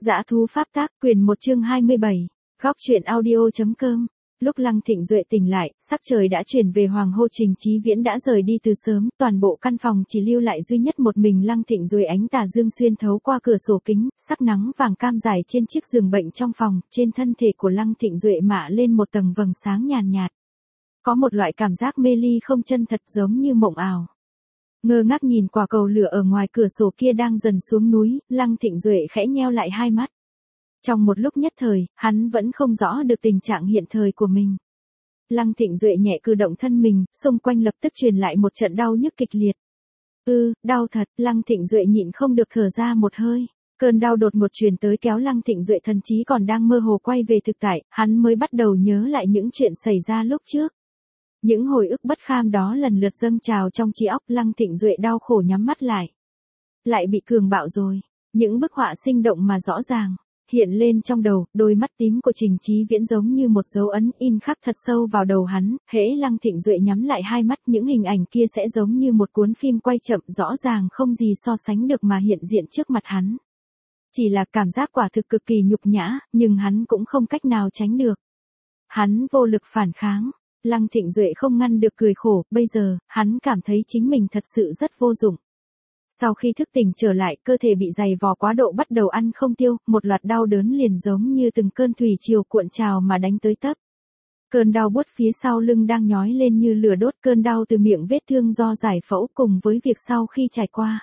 Dã thú pháp tác, quyền 1 chương 27. Góc truyện audio.com. Lúc Lăng Thịnh Duệ tỉnh lại, sắc trời đã chuyển về hoàng hôn, Trình Chí Viễn đã rời đi từ sớm, toàn bộ căn phòng chỉ lưu lại duy nhất một mình Lăng Thịnh Duệ. Ánh tà dương xuyên thấu qua cửa sổ kính, sắc nắng vàng cam rải trên chiếc giường bệnh trong phòng, trên thân thể của Lăng Thịnh Duệ mạ lên một tầng vầng sáng nhàn nhạt. Có một loại cảm giác mê ly không chân thật, giống như mộng ảo. Ngơ ngác nhìn quả cầu lửa ở ngoài cửa sổ kia đang dần xuống núi, Lăng Thịnh Duệ khẽ nheo lại hai mắt. Trong một lúc nhất thời, hắn vẫn không rõ được tình trạng hiện thời của mình. Lăng Thịnh Duệ nhẹ cử động thân mình, xung quanh lập tức truyền lại một trận đau nhức kịch liệt. Đau thật, Lăng Thịnh Duệ nhịn không được thở ra một hơi. Cơn đau đột ngột truyền tới kéo Lăng Thịnh Duệ thần trí còn đang mơ hồ quay về thực tại, hắn mới bắt đầu nhớ lại những chuyện xảy ra lúc trước. Những hồi ức bất kham đó lần lượt dâng trào trong trí óc. Lăng Thịnh Duệ đau khổ nhắm mắt lại. Lại bị cường bạo rồi. Những bức họa sinh động mà rõ ràng hiện lên trong đầu, đôi mắt tím của Trình Chí Viễn giống như một dấu ấn in khắc thật sâu vào đầu hắn. Hễ Lăng Thịnh Duệ nhắm lại hai mắt, những hình ảnh kia sẽ giống như một cuốn phim quay chậm rõ ràng không gì so sánh được mà hiện diện trước mặt hắn. Chỉ là cảm giác quả thực cực kỳ nhục nhã, nhưng hắn cũng không cách nào tránh được. Hắn vô lực phản kháng. Lăng Thịnh Duệ không ngăn được cười khổ, bây giờ, hắn cảm thấy chính mình thật sự rất vô dụng. Sau khi thức tỉnh trở lại, cơ thể bị dày vò quá độ bắt đầu ăn không tiêu, một loạt đau đớn liền giống như từng cơn thủy triều cuộn trào mà đánh tới tấp. Cơn đau buốt phía sau lưng đang nhói lên như lửa đốt, cơn đau từ miệng vết thương do giải phẫu cùng với việc sau khi trải qua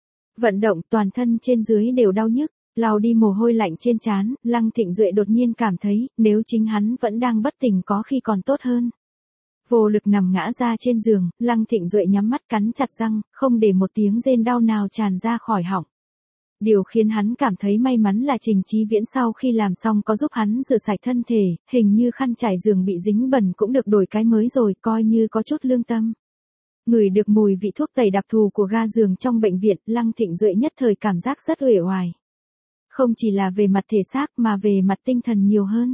vận động, toàn thân trên dưới đều đau nhức. Lau đi mồ hôi lạnh trên trán, Lăng Thịnh Duệ đột nhiên cảm thấy, nếu chính hắn vẫn đang bất tỉnh có khi còn tốt hơn. Vô lực nằm ngã ra trên giường, Lăng Thịnh Duệ nhắm mắt cắn chặt răng, không để một tiếng rên đau nào tràn ra khỏi họng. Điều khiến hắn cảm thấy may mắn là Trình Chí Viễn sau khi làm xong có giúp hắn rửa sạch thân thể, hình như khăn trải giường bị dính bẩn cũng được đổi cái mới rồi, coi như có chút lương tâm. Ngửi được mùi vị thuốc tẩy đặc thù của ga giường trong bệnh viện, Lăng Thịnh Duệ nhất thời cảm giác rất uể oải. Không chỉ là về mặt thể xác mà về mặt tinh thần nhiều hơn.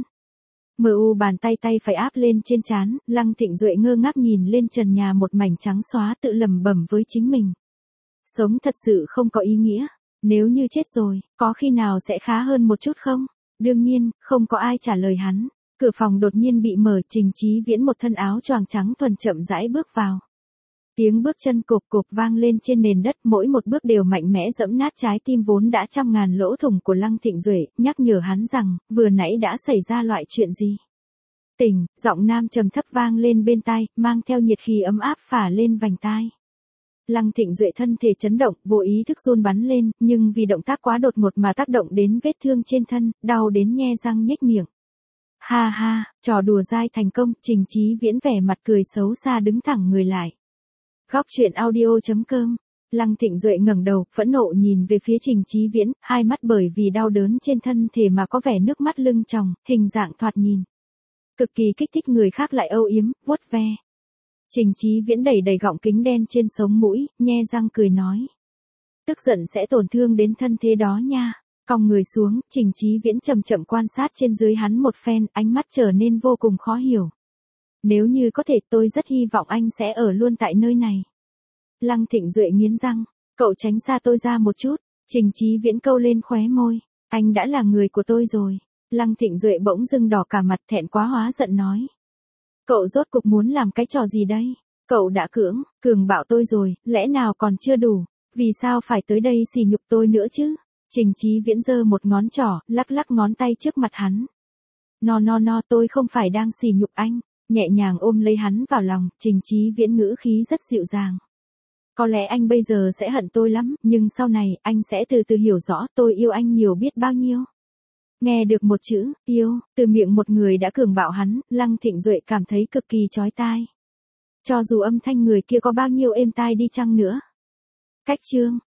Bàn tay phải áp lên trên trán, Lăng Thịnh Duệ ngơ ngác nhìn lên trần nhà một mảnh trắng xóa, tự lẩm bẩm với chính mình. Sống thật sự không có ý nghĩa, nếu như chết rồi, có khi nào sẽ khá hơn một chút không? Đương nhiên, không có ai trả lời hắn. Cửa phòng đột nhiên bị mở, Trình Chí Viễn một thân áo choàng trắng thuần chậm rãi bước vào. Tiếng bước chân cộp cộp vang lên trên nền đất, mỗi một bước đều mạnh mẽ giẫm nát trái tim vốn đã trăm ngàn lỗ thủng của Lăng Thịnh Duệ, nhắc nhở hắn rằng, vừa nãy đã xảy ra loại chuyện gì. Tỉnh, giọng nam trầm thấp vang lên bên tai, mang theo nhiệt khí ấm áp phả lên vành tai. Lăng Thịnh Duệ thân thể chấn động, vô ý thức run bắn lên, nhưng vì động tác quá đột ngột mà tác động đến vết thương trên thân, đau đến nhe răng nhếch miệng. Ha ha, trò đùa dai thành công, Trình Chí Viễn vẻ mặt cười xấu xa đứng thẳng người lại. Góc truyện audio.com. Lăng Thịnh Duệ ngẩng đầu, phẫn nộ nhìn về phía Trình Chí Viễn, hai mắt bởi vì đau đớn trên thân thể mà có vẻ nước mắt lưng tròng, hình dạng thoạt nhìn cực kỳ kích thích người khác lại âu yếm, vuốt ve. Trình Chí Viễn đẩy gọng kính đen trên sống mũi, nhe răng cười nói. Tức giận sẽ tổn thương đến thân thế đó nha. Cong người xuống, Trình Chí Viễn chậm chậm quan sát trên dưới hắn một phen, ánh mắt trở nên vô cùng khó hiểu. Nếu như có thể, tôi rất hy vọng anh sẽ ở luôn tại nơi này. Lăng Thịnh Duệ nghiến răng, cậu tránh xa tôi ra một chút. Trình Chí Viễn câu lên khóe môi, anh đã là người của tôi rồi. Lăng Thịnh Duệ bỗng dưng đỏ cả mặt, thẹn quá hóa giận nói. Cậu rốt cục muốn làm cái trò gì đây? Cậu đã cường bạo tôi rồi, lẽ nào còn chưa đủ? Vì sao phải tới đây sỉ nhục tôi nữa chứ? Trình Chí Viễn giơ một ngón trỏ, lắc ngón tay trước mặt hắn. No, tôi không phải đang sỉ nhục anh. Nhẹ nhàng ôm lấy hắn vào lòng, Trình Chí Viễn ngữ khí rất dịu dàng. Có lẽ anh bây giờ sẽ hận tôi lắm, nhưng sau này, anh sẽ từ từ hiểu rõ tôi yêu anh nhiều biết bao nhiêu. Nghe được một chữ, yêu, từ miệng một người đã cường bạo hắn, Lăng Thịnh Duệ cảm thấy cực kỳ chói tai. Cho dù âm thanh người kia có bao nhiêu êm tai đi chăng nữa. Cách chương.